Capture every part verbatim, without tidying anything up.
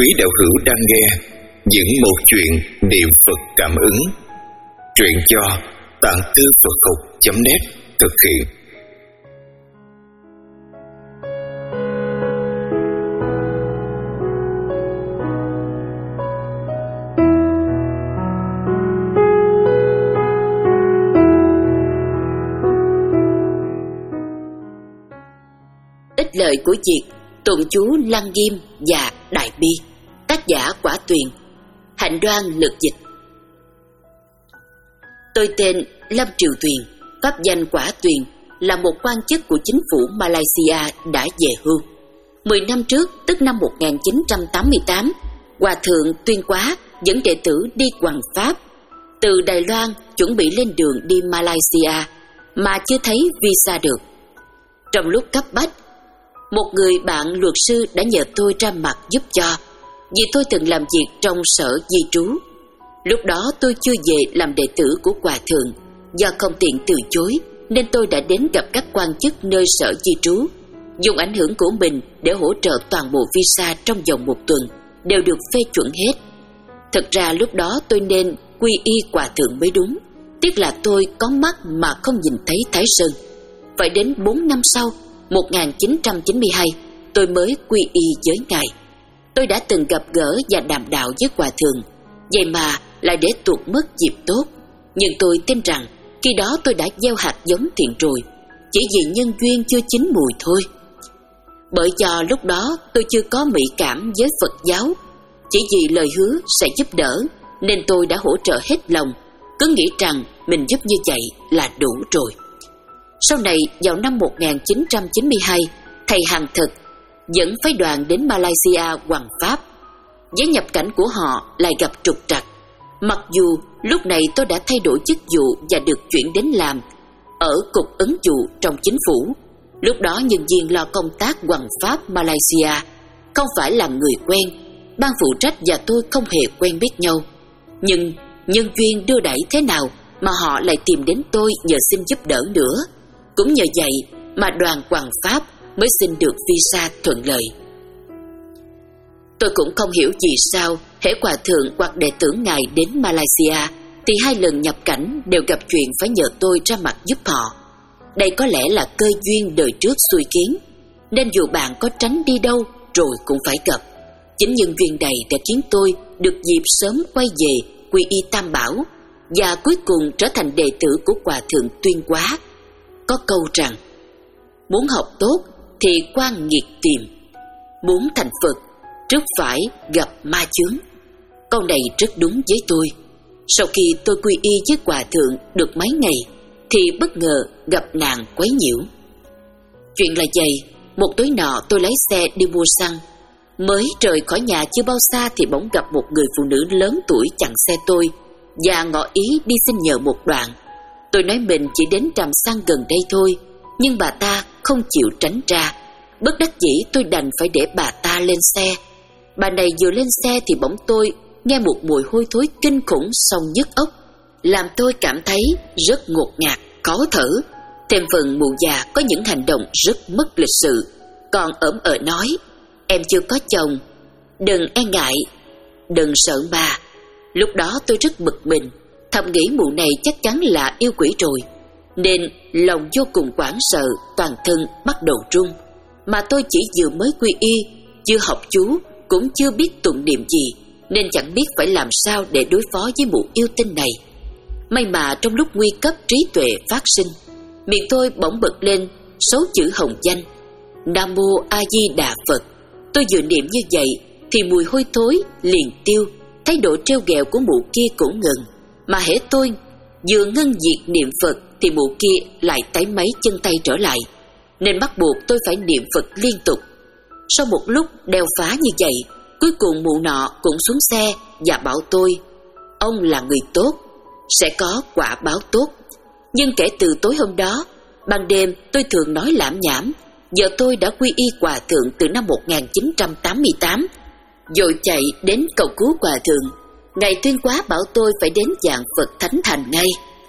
Quý đạo hữu đang nghe những một chuyện niệm Phật cảm ứng. Truyện do tạng thư Phật học chấm net thực hiện. Ích lợi của việc tụng chú Lăng Nghiêm và Đại Bi. Tác giả Quả Tuyền. Hạnh Đoan lực dịch. Tôi tên Lâm Triều Tuyền, pháp danh Quả Tuyền, là một quan chức của chính phủ Malaysia đã về hưu. Mười năm trước, tức năm một nghìn chín trăm tám mươi tám, Hòa thượng Tuyên Quá dẫn đệ tử đi hoằng pháp từ Đài Loan, chuẩn bị lên đường đi Malaysia mà chưa thấy visa được. Trong lúc cấp bách, một người bạn luật sư đã nhờ tôi ra mặt giúp cho, vì tôi từng làm việc trong sở di trú. Lúc đó tôi chưa về làm đệ tử của Hòa thượng, do không tiện từ chối nên tôi đã đến gặp các quan chức nơi sở di trú, dùng ảnh hưởng của mình để hỗ trợ toàn bộ visa trong vòng một tuần, đều được phê chuẩn hết. Thật ra lúc đó tôi nên quy y Hòa thượng mới đúng, tiếc là tôi có mắt mà không nhìn thấy Thái Sơn. Phải đến bốn năm sau, một nghìn chín trăm chín mươi hai, tôi mới quy y với Ngài. Tôi đã từng gặp gỡ và đàm đạo với Hòa thượng, vậy mà lại để tuột mất dịp tốt. Nhưng tôi tin rằng khi đó tôi đã gieo hạt giống thiện rồi, chỉ vì nhân duyên chưa chín mùi thôi. Bởi do lúc đó tôi chưa có mỹ cảm với Phật giáo, chỉ vì lời hứa sẽ giúp đỡ nên tôi đã hỗ trợ hết lòng, cứ nghĩ rằng mình giúp như vậy là đủ rồi. Sau này vào năm một nghìn chín trăm chín mươi hai, thầy Hàng Thực dẫn phái đoàn đến Malaysia hoằng pháp. Giấy nhập cảnh của họ lại gặp trục trặc. Mặc dù lúc này tôi đã thay đổi chức vụ và được chuyển đến làm ở cục ứng vụ trong chính phủ. Lúc đó nhân viên lo công tác hoằng pháp Malaysia không phải là người quen, ban phụ trách và tôi không hề quen biết nhau. Nhưng nhân duyên đưa đẩy thế nào mà họ lại tìm đến tôi nhờ xin giúp đỡ nữa. Cũng nhờ vậy mà đoàn hoằng pháp mới xin được visa thuận lợi. Tôi cũng không hiểu vì sao hễ Hòa thượng hoặc đệ tử Ngài đến Malaysia thì hai lần nhập cảnh đều gặp chuyện phải nhờ tôi ra mặt giúp họ. Đây có lẽ là cơ duyên đời trước xui kiến, nên dù bạn có tránh đi đâu rồi cũng phải gặp. Chính nhân duyên này đã khiến tôi được dịp sớm quay về quy y Tam Bảo và cuối cùng trở thành đệ tử của Hòa thượng Tuyên Quá. Có câu rằng, muốn học tốt thì quan nghiệt tìm, muốn thành Phật trước phải gặp ma chướng. Câu này rất đúng với tôi. Sau khi tôi quy y với Hòa thượng được mấy ngày thì bất ngờ gặp nạn quấy nhiễu. Chuyện là vậy, một tối nọ tôi lấy xe đi mua xăng. Mới rời khỏi nhà chưa bao xa thì bỗng gặp một người phụ nữ lớn tuổi chặn xe tôi và ngỏ ý đi xin nhờ một đoạn. Tôi nói mình chỉ đến trạm xăng gần đây thôi, nhưng bà ta không chịu tránh ra. Bất đắc dĩ tôi đành phải để bà ta lên xe. Bà này vừa lên xe thì bỗng tôi nghe một mùi hôi thối kinh khủng sông nhức óc, làm tôi cảm thấy rất ngột ngạt, khó thở. Thêm phần mụ già có những hành động rất mất lịch sự, còn ỡm ờ nói, em chưa có chồng, đừng e ngại, đừng sợ bà. Lúc đó tôi rất bực mình, thầm nghĩ mụ này chắc chắn là yêu quỷ rồi, nên lòng vô cùng hoảng sợ, toàn thân bắt đầu run. Mà tôi chỉ vừa mới quy y, chưa học chú, cũng chưa biết tụng niệm gì, nên chẳng biết phải làm sao để đối phó với mụ yêu tinh này. May mà trong lúc nguy cấp trí tuệ phát sinh, miệng tôi bỗng bật lên số chữ hồng danh Nam Mô A Di Đà Phật. Tôi vừa niệm như vậy thì mùi hôi thối liền tiêu, thái độ trêu ghẹo của mụ kia cũng ngừng. Mà hễ tôi vừa ngân diệt niệm Phật thì mụ kia lại tái máy chân tay trở lại, nên bắt buộc tôi phải niệm Phật liên tục. Sau một lúc đeo phá như vậy, cuối cùng mụ nọ cũng xuống xe và bảo tôi, ông là người tốt, sẽ có quả báo tốt. Nhưng kể từ tối hôm đó, ban đêm tôi thường nói lảm nhảm. Vợ tôi đã quy y Hòa thượng từ năm một nghìn chín trăm tám mươi tám, vội chạy đến cầu cứu Hòa thượng. Ngài Tuyên Quá bảo tôi phải đến dạng Phật Thánh Thành ngay.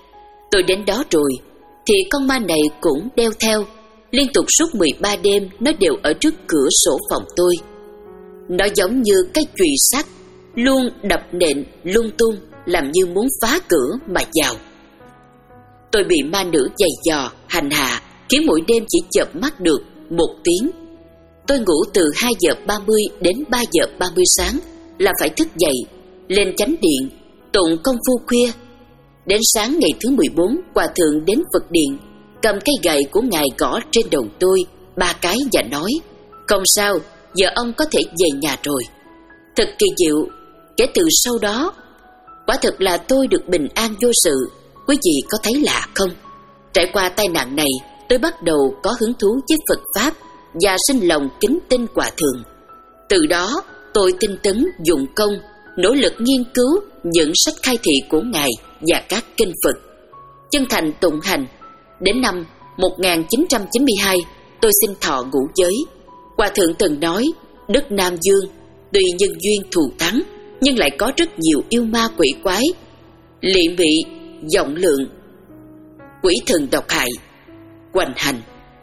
Tôi đến đó rồi thì con ma này cũng đeo theo. Liên tục suốt mười ba đêm nó đều ở trước cửa sổ phòng tôi. Nó giống như cái chùy sắt, luôn đập nện lung tung, làm như muốn phá cửa mà vào. Tôi bị ma nữ giày dò, hành hạ, khiến mỗi đêm chỉ chợp mắt được một tiếng. Tôi ngủ từ hai giờ ba mươi đến ba giờ ba mươi sáng là phải thức dậy, lên chánh điện, tụng công phu khuya. Đến sáng ngày thứ mười bốn, hòa thượng đến Phật điện, cầm cây gậy của ngài gõ trên đầu tôi ba cái và nói: "Không sao, giờ ông có thể về nhà rồi." Thật kỳ diệu, kể từ sau đó, quả thực là tôi được bình an vô sự. Quý vị có thấy lạ không? Trải qua tai nạn này, tôi bắt đầu có hứng thú với Phật Pháp và sinh lòng kính tin hòa thượng. Từ đó, tôi tinh tấn dụng công, nỗ lực nghiên cứu những sách khai thị của ngài và các kinh Phật, chân thành tụng hành. Đến năm một nghìn chín trăm chín mươi hai, tôi xin thọ ngũ giới. Hòa thượng từng nói, đất Nam Dương tuy nhân duyên thù thắng, nhưng lại có rất nhiều yêu ma quỷ quái, lị mị, vọng lượng, quỷ thần độc hại, hoành hành.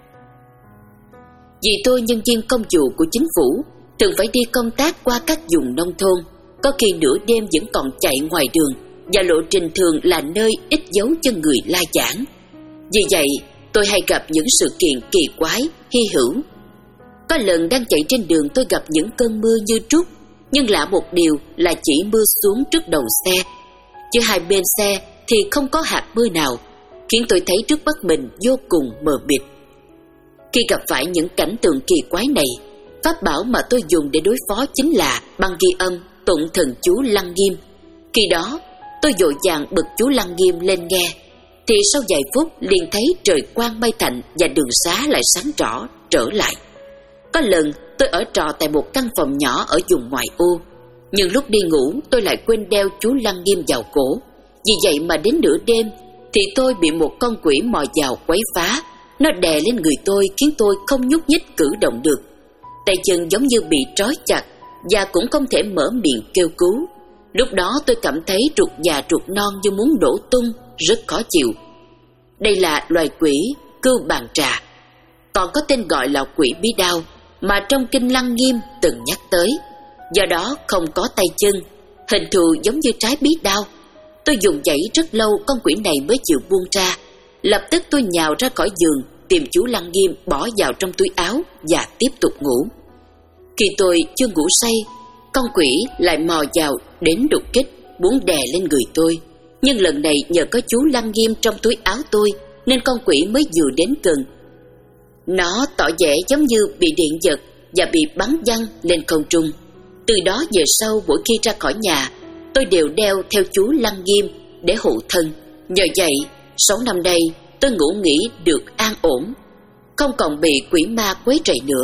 Vì tôi nhân viên công vụ của chính phủ, thường phải đi công tác qua các vùng nông thôn, có khi nửa đêm vẫn còn chạy ngoài đường, và lộ trình thường là nơi ít dấu chân người la giảng. Vì vậy, tôi hay gặp những sự kiện kỳ quái, hy hữu. Có lần đang chạy trên đường, tôi gặp những cơn mưa như trút, nhưng lạ một điều là chỉ mưa xuống trước đầu xe, chứ hai bên xe thì không có hạt mưa nào, khiến tôi thấy trước mắt mình vô cùng mờ mịt. Khi gặp phải những cảnh tượng kỳ quái này, pháp bảo mà tôi dùng để đối phó chính là băng ghi âm tụng thần chú Lăng Nghiêm. Khi đó, tôi vội vàng bật chú Lăng Nghiêm lên nghe, thì sau vài phút liền thấy trời quang mây tạnh và đường xá lại sáng rõ trở lại. Có lần tôi ở trọ tại một căn phòng nhỏ ở vùng ngoại ô, nhưng lúc đi ngủ tôi lại quên đeo chú Lăng Nghiêm vào cổ. Vì vậy mà đến nửa đêm thì tôi bị một con quỷ mò vào quấy phá. Nó đè lên người tôi khiến tôi không nhúc nhích cử động được, tay chân giống như bị trói chặt và cũng không thể mở miệng kêu cứu. Lúc đó tôi cảm thấy ruột già ruột non như muốn đổ tung, rất khó chịu. Đây là loài quỷ Cưu Bàn Trà, còn có tên gọi là quỷ bí đao mà trong kinh Lăng Nghiêm từng nhắc tới. Do đó không có tay chân, hình thù giống như trái bí đao. Tôi dùng dãy rất lâu con quỷ này mới chịu buông ra. Lập tức tôi nhào ra khỏi giường, tìm chú Lăng Nghiêm bỏ vào trong túi áo và tiếp tục ngủ. Khi tôi chưa ngủ say, con quỷ lại mò vào đến đục kích, muốn đè lên người tôi. Nhưng lần này nhờ có chú Lăng Nghiêm trong túi áo tôi nên con quỷ mới vừa đến gần. Nó tỏ vẻ giống như bị điện giật và bị bắn văng lên không trung. Từ đó về sau, mỗi khi ra khỏi nhà, tôi đều đeo theo chú Lăng Nghiêm để hộ thân. Nhờ vậy, sáu năm nay tôi ngủ nghỉ được an ổn, không còn bị quỷ ma quấy rầy nữa.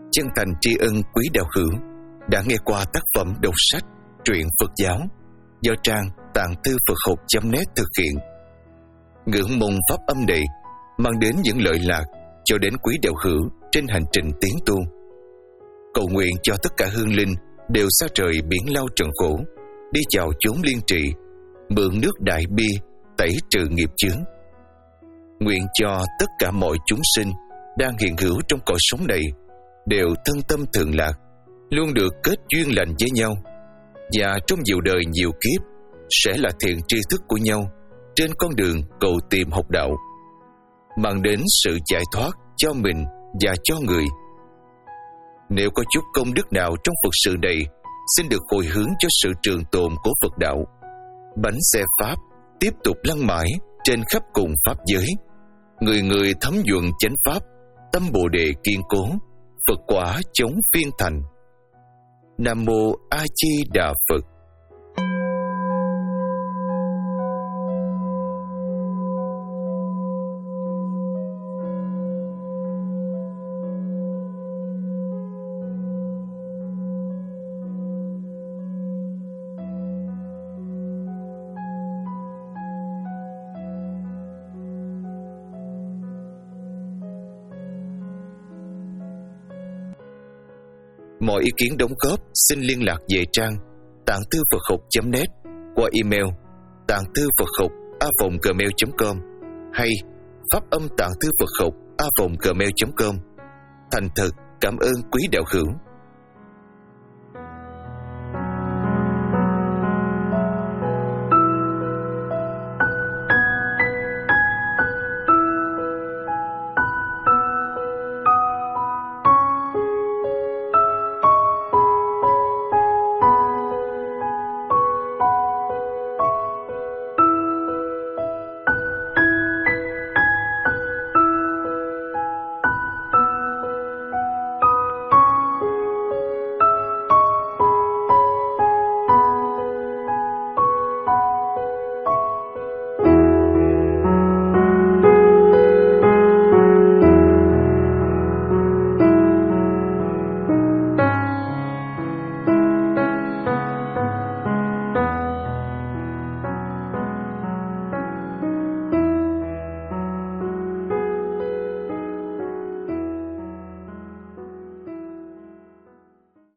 chân thành tri ân quý đạo hữu đã nghe qua tác phẩm đọc sách truyện Phật giáo do trang tạng thư Phật học chấm net thực hiện. Ngưỡng mong pháp âm này mang đến những lợi lạc cho đến quý đạo hữu trên hành trình tiến tu. Cầu nguyện cho tất cả hương linh đều xa trời biển lao trần khổ, đi vào chốn liên trì, mượn nước đại bi tẩy trừ nghiệp chướng. Nguyện cho tất cả mọi chúng sinh đang hiện hữu trong cõi sống này đều thân tâm thường lạc, luôn được kết duyên lành với nhau, và trong nhiều đời nhiều kiếp sẽ là thiện tri thức của nhau trên con đường cầu tìm học đạo, mang đến sự giải thoát cho mình và cho người. Nếu có chút công đức nào trong Phật sự này, xin được hồi hướng cho sự trường tồn của Phật đạo. Bánh xe Pháp tiếp tục lăn mãi trên khắp cùng Pháp giới, người người thấm nhuận chánh Pháp, tâm Bồ Đề kiên cố, Phật quả chống phiên thành. Nam Mô A Di Đà Phật. Mọi ý kiến đóng góp xin liên lạc về trang tạng thư Phật học chấm net qua email tạng thư Phật học a vòng gmail chấm com hay pháp âm tạng thư Phật học a vòng gmail chấm com. Thành thật cảm ơn quý đạo hữu.